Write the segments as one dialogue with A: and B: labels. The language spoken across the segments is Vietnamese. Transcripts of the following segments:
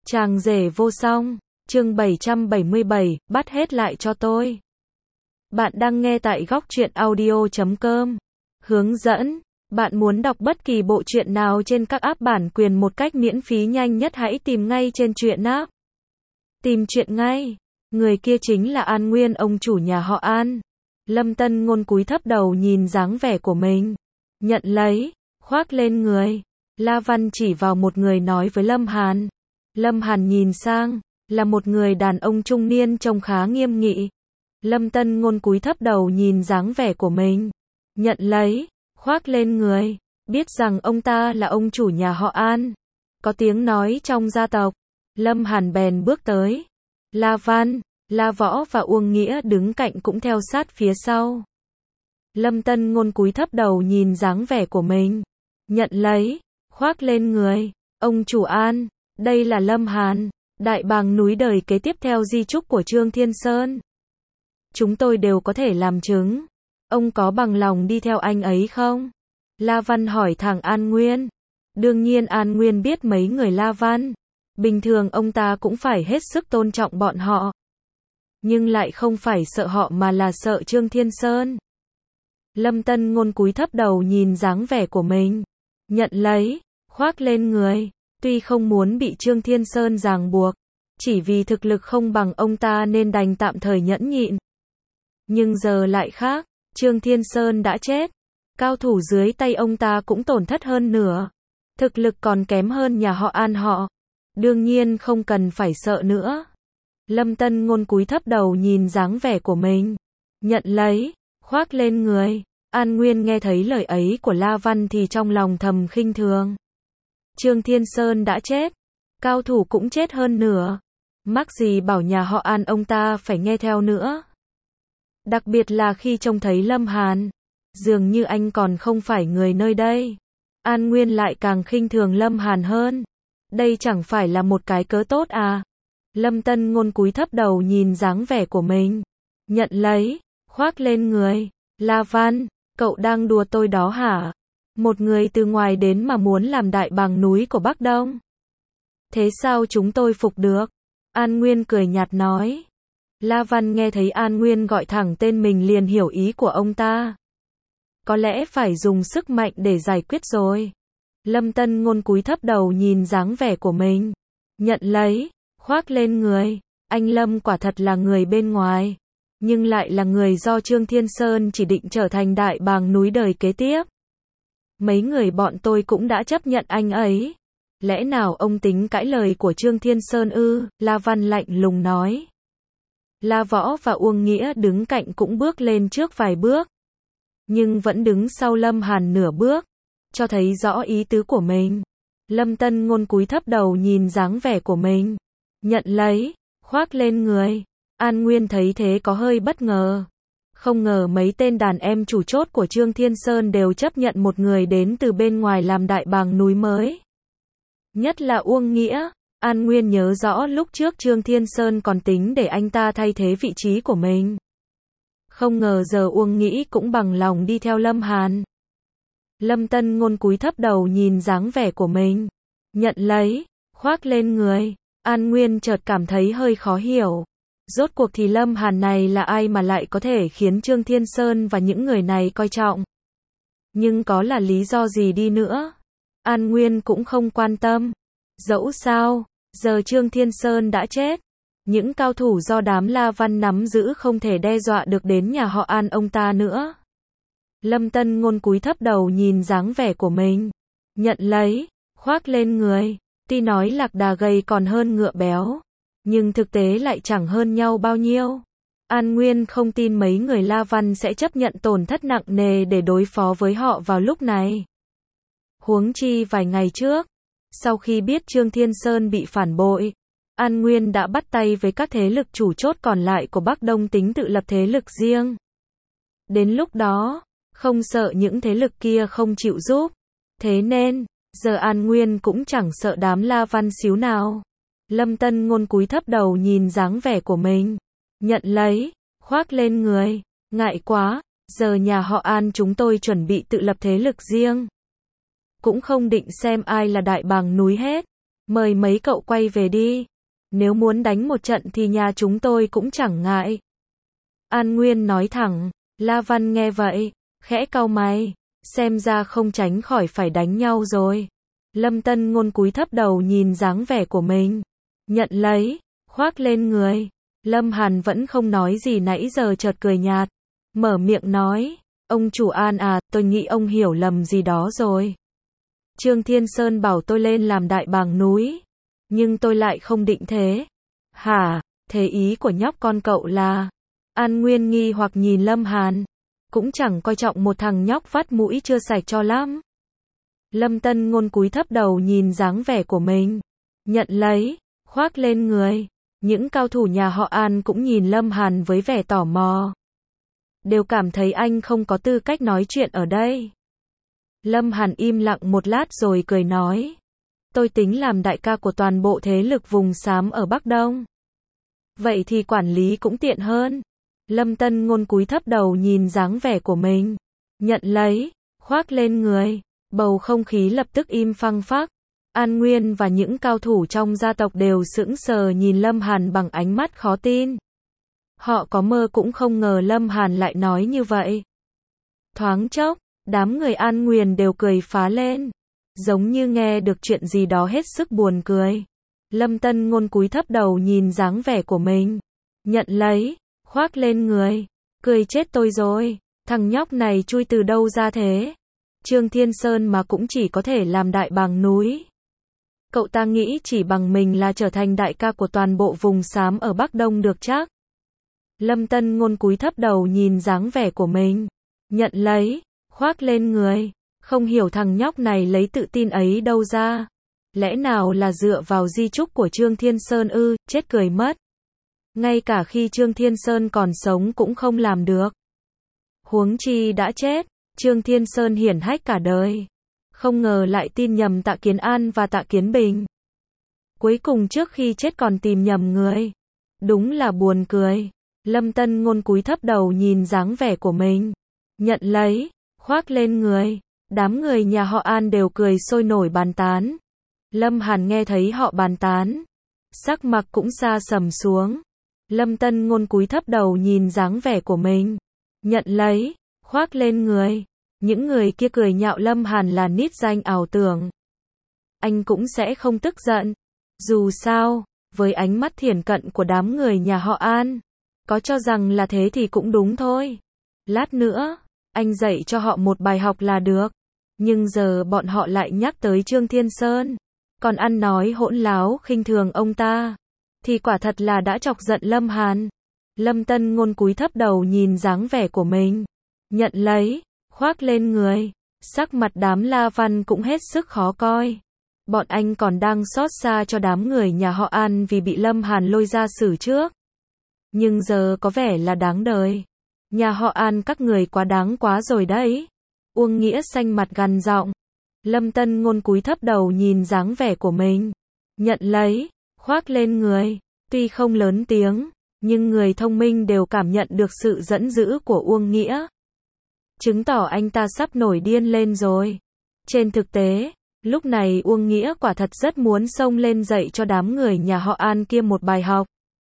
A: Chàng rể vô song, chương 777, bắt hết lại cho tôi. Bạn đang nghe tại góc truyện audio.com. Hướng dẫn, bạn muốn đọc bất kỳ bộ truyện nào trên các app bản quyền một cách miễn phí nhanh nhất hãy tìm ngay trên truyện app. Tìm truyện ngay. Người kia chính là An Nguyên, ông chủ nhà họ An. Lâm Tân Ngôn cúi thấp đầu nhìn dáng vẻ của mình. Nhận lấy, khoác lên người. La Văn chỉ vào một người nói với Lâm Hàn. Lâm Hàn nhìn sang, là một người đàn ông trung niên trông khá nghiêm nghị. Lâm Tân Ngôn cúi thấp đầu nhìn dáng vẻ của mình. Nhận lấy, khoác lên người. Biết rằng ông ta là ông chủ nhà họ An. Có tiếng nói trong gia tộc. Lâm Hàn bèn bước tới. La Văn, La Võ và Uông Nghĩa đứng cạnh cũng theo sát phía sau. Lâm Tân Ngôn cúi thấp đầu nhìn dáng vẻ của mình. Nhận lấy, khoác lên người. Ông chủ An, đây là Lâm Hàn, đại bàng núi đời kế tiếp theo di chúc của Trương Thiên Sơn. Chúng tôi đều có thể làm chứng. Ông có bằng lòng đi theo anh ấy không? La Văn hỏi thẳng An Nguyên. Đương nhiên An Nguyên biết mấy người La Văn. Bình thường ông ta cũng phải hết sức tôn trọng bọn họ. Nhưng lại không phải sợ họ mà là sợ Trương Thiên Sơn. Lâm Tân Ngôn cúi thấp đầu nhìn dáng vẻ của mình. Nhận lấy, khoác lên người. Tuy không muốn bị Trương Thiên Sơn ràng buộc, chỉ vì thực lực không bằng ông ta nên đành tạm thời nhẫn nhịn. Nhưng giờ lại khác, Trương Thiên Sơn đã chết. Cao thủ dưới tay ông ta cũng tổn thất hơn nửa. Thực lực còn kém hơn nhà họ An họ. Đương nhiên không cần phải sợ nữa. Lâm Tân Ngôn cúi thấp đầu nhìn dáng vẻ của mình. Nhận lấy, khoác lên người. An Nguyên nghe thấy lời ấy của La Văn thì trong lòng thầm khinh thường. Trương Thiên Sơn đã chết. Cao thủ cũng chết hơn nửa. Mắc gì bảo nhà họ An ông ta phải nghe theo nữa. Đặc biệt là khi trông thấy Lâm Hàn. Dường như anh còn không phải người nơi đây. An Nguyên lại càng khinh thường Lâm Hàn hơn. Đây chẳng phải là một cái cớ tốt à. Lâm Tân Ngôn cúi thấp đầu nhìn dáng vẻ của mình. Nhận lấy, khoác lên người. La Văn, cậu đang đùa tôi đó hả? Một người từ ngoài đến mà muốn làm đại bàng núi của Bắc Đông. Thế sao chúng tôi phục được? An Nguyên cười nhạt nói. La Văn nghe thấy An Nguyên gọi thẳng tên mình liền hiểu ý của ông ta. Có lẽ phải dùng sức mạnh để giải quyết rồi. Lâm Tân Ngôn cúi thấp đầu nhìn dáng vẻ của mình. Nhận lấy, khoác lên người. Anh Lâm quả thật là người bên ngoài. Nhưng lại là người do Trương Thiên Sơn chỉ định trở thành đại bàng núi đời kế tiếp. Mấy người bọn tôi cũng đã chấp nhận anh ấy. Lẽ nào ông tính cãi lời của Trương Thiên Sơn ư? La Văn lạnh lùng nói. La Võ và Uông Nghĩa đứng cạnh cũng bước lên trước vài bước. Nhưng vẫn đứng sau Lâm Hàn nửa bước. Cho thấy rõ ý tứ của mình. Lâm Tân Ngôn cúi thấp đầu nhìn dáng vẻ của mình. Nhận lấy, khoác lên người. An Nguyên thấy thế có hơi bất ngờ. Không ngờ mấy tên đàn em chủ chốt của Trương Thiên Sơn đều chấp nhận một người đến từ bên ngoài làm đại bàng núi mới. Nhất là Uông Nghĩa. An Nguyên nhớ rõ lúc trước Trương Thiên Sơn còn tính để anh ta thay thế vị trí của mình. Không ngờ giờ Uông Nghĩa cũng bằng lòng đi theo Lâm Hàn. Lâm Tân Ngôn cúi thấp đầu nhìn dáng vẻ của mình. Nhận lấy, khoác lên người. An Nguyên chợt cảm thấy hơi khó hiểu. Rốt cuộc thì Lâm Hàn này là ai mà lại có thể khiến Trương Thiên Sơn và những người này coi trọng. Nhưng có là lý do gì đi nữa, An Nguyên cũng không quan tâm. Dẫu sao, giờ Trương Thiên Sơn đã chết. Những cao thủ do đám La Văn nắm giữ không thể đe dọa được đến nhà họ An ông ta nữa. Lâm Tân Ngôn cúi thấp đầu nhìn dáng vẻ của mình. Nhận lấy, khoác lên người. Tuy nói lạc đà gầy còn hơn ngựa béo. Nhưng thực tế lại chẳng hơn nhau bao nhiêu. An Nguyên không tin mấy người La Văn sẽ chấp nhận tổn thất nặng nề để đối phó với họ vào lúc này. Huống chi vài ngày trước, sau khi biết Trương Thiên Sơn bị phản bội, An Nguyên đã bắt tay với các thế lực chủ chốt còn lại của Bắc Đông tính tự lập thế lực riêng. Đến lúc đó, không sợ những thế lực kia không chịu giúp. Thế nên, giờ An Nguyên cũng chẳng sợ đám La Văn xíu nào. Lâm Tân Ngôn cúi thấp đầu nhìn dáng vẻ của mình. Nhận lấy, khoác lên người. Ngại quá, giờ nhà họ An chúng tôi chuẩn bị tự lập thế lực riêng. Cũng không định xem ai là đại bàng núi hết. Mời mấy cậu quay về đi. Nếu muốn đánh một trận thì nhà chúng tôi cũng chẳng ngại. An Nguyên nói thẳng. La Văn nghe vậy, khẽ cau mày. Xem ra không tránh khỏi phải đánh nhau rồi. Lâm Tân Ngôn cúi thấp đầu nhìn dáng vẻ của mình. Nhận lấy, khoác lên người. Lâm Hàn vẫn không nói gì nãy giờ chợt cười nhạt. Mở miệng nói. Ông chủ An à, tôi nghĩ ông hiểu lầm gì đó rồi. Trương Thiên Sơn bảo tôi lên làm đại bàng núi. Nhưng tôi lại không định thế. Hả, thế ý của nhóc con cậu là... An Nguyên nghi hoặc nhìn Lâm Hàn. Cũng chẳng coi trọng một thằng nhóc vắt mũi chưa sạch cho lắm. Lâm Tân Ngôn cúi thấp đầu nhìn dáng vẻ của mình. Nhận lấy, khoác lên người. Những cao thủ nhà họ An cũng nhìn Lâm Hàn với vẻ tò mò. Đều cảm thấy anh không có tư cách nói chuyện ở đây. Lâm Hàn im lặng một lát rồi cười nói. Tôi tính làm đại ca của toàn bộ thế lực vùng xám ở Bắc Đông. Vậy thì quản lý cũng tiện hơn. Lâm Tân Ngôn cúi thấp đầu nhìn dáng vẻ của mình. Nhận lấy, khoác lên người. Bầu không khí lập tức im phăng phắc. An Nguyên và những cao thủ trong gia tộc đều sững sờ nhìn Lâm Hàn bằng ánh mắt khó tin. Họ có mơ cũng không ngờ Lâm Hàn lại nói như vậy. Thoáng chốc, đám người An Nguyên đều cười phá lên. Giống như nghe được chuyện gì đó hết sức buồn cười. Lâm Tân Ngôn cúi thấp đầu nhìn dáng vẻ của mình. Nhận lấy, khoác lên người. Cười chết tôi rồi. Thằng nhóc này chui từ đâu ra thế? Trương Thiên Sơn mà cũng chỉ có thể làm đại bàng núi. Cậu ta nghĩ chỉ bằng mình là trở thành đại ca của toàn bộ vùng xám ở Bắc Đông được chắc. Lâm Tân Ngôn cúi thấp đầu nhìn dáng vẻ của mình. Nhận lấy, khoác lên người. Không hiểu thằng nhóc này lấy tự tin ấy đâu ra. Lẽ nào là dựa vào di chúc của Trương Thiên Sơn ư, chết cười mất. Ngay cả khi Trương Thiên Sơn còn sống cũng không làm được. Huống chi đã chết, Trương Thiên Sơn hiển hách cả đời. Không ngờ lại tin nhầm Tạ Kiến An và Tạ Kiến Bình. Cuối cùng trước khi chết còn tìm nhầm người. Đúng là buồn cười. Lâm Tân Ngôn cúi thấp đầu nhìn dáng vẻ của mình. Nhận lấy, khoác lên người. Đám người nhà họ An đều cười sôi nổi bàn tán. Lâm Hàn nghe thấy họ bàn tán. Sắc mặt cũng sa sầm xuống. Lâm Tân Ngôn cúi thấp đầu nhìn dáng vẻ của mình. Nhận lấy, khoác lên người. Những người kia cười nhạo Lâm Hàn là nít danh ảo tưởng. Anh cũng sẽ không tức giận. Dù sao, với ánh mắt thiển cận của đám người nhà họ An, có cho rằng là thế thì cũng đúng thôi. Lát nữa, anh dạy cho họ một bài học là được. Nhưng giờ bọn họ lại nhắc tới Trương Thiên Sơn, còn ăn nói hỗn láo khinh thường ông ta, thì quả thật là đã chọc giận Lâm Hàn. Lâm Tân Ngôn cúi thấp đầu nhìn dáng vẻ của mình. Nhận lấy, khoác lên người. Sắc mặt đám La Văn cũng hết sức khó coi. Bọn anh còn đang xót xa cho đám người nhà họ An vì bị Lâm Hàn lôi ra xử trước. Nhưng giờ có vẻ là đáng đời. Nhà họ An các người quá đáng quá rồi đấy. Uông Nghĩa xanh mặt gằn giọng. Lâm Tân Ngôn cúi thấp đầu nhìn dáng vẻ của mình. Nhận lấy, khoác lên người. Tuy không lớn tiếng, nhưng người thông minh đều cảm nhận được sự giận dữ của Uông Nghĩa. Chứng tỏ anh ta sắp nổi điên lên rồi. Trên thực tế, lúc này Uông Nghĩa quả thật rất muốn xông lên dạy cho đám người nhà họ An kia một bài học.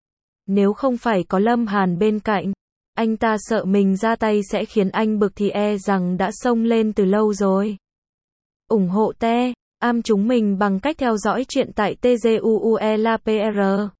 A: Nếu không phải có Lâm Hàn bên cạnh, anh ta sợ mình ra tay sẽ khiến anh bực thì e rằng đã xông lên từ lâu rồi. Ủng hộ am chúng mình bằng cách theo dõi chuyện tại TGUUELAPR.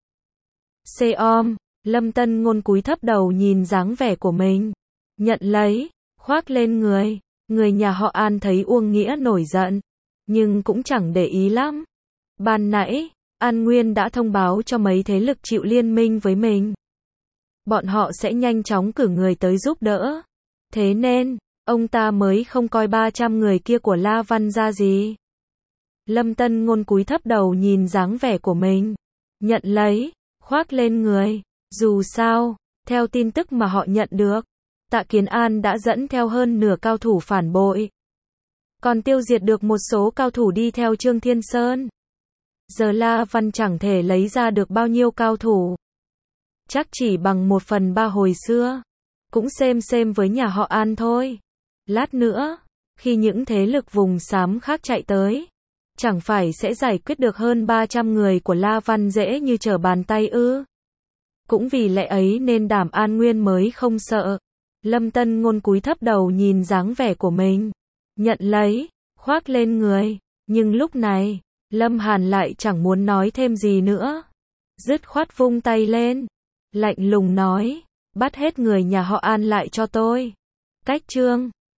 A: Com. Lâm Tân Ngôn cúi thấp đầu nhìn dáng vẻ của mình. Nhận lấy, khoác lên người. Người nhà họ An thấy Uông Nghĩa nổi giận, nhưng cũng chẳng để ý lắm. Ban nãy, An Nguyên đã thông báo cho mấy thế lực chịu liên minh với mình. Bọn họ sẽ nhanh chóng cử người tới giúp đỡ. Thế nên, ông ta mới không coi 300 người kia của La Văn ra gì. Lâm Tân Ngôn cúi thấp đầu nhìn dáng vẻ của mình. Nhận lấy, khoác lên người. Dù sao, theo tin tức mà họ nhận được, Tạ Kiến An đã dẫn theo hơn nửa cao thủ phản bội. Còn tiêu diệt được một số cao thủ đi theo Trương Thiên Sơn. Giờ La Văn chẳng thể lấy ra được bao nhiêu cao thủ. Chắc chỉ bằng 1/3 hồi xưa. Cũng xem với nhà họ An thôi. Lát nữa, khi những thế lực vùng xám khác chạy tới, chẳng phải sẽ giải quyết được hơn 300 người của La Văn dễ như trở bàn tay ư? Cũng vì lẽ ấy nên Đàm An Nguyên mới không sợ. Lâm Tân Ngôn cúi thấp đầu nhìn dáng vẻ của mình, nhận lấy, khoác lên người, nhưng lúc này, Lâm Hàn lại chẳng muốn nói thêm gì nữa. Dứt khoát vung tay lên, lạnh lùng nói, bắt hết người nhà họ An lại cho tôi. Cách chương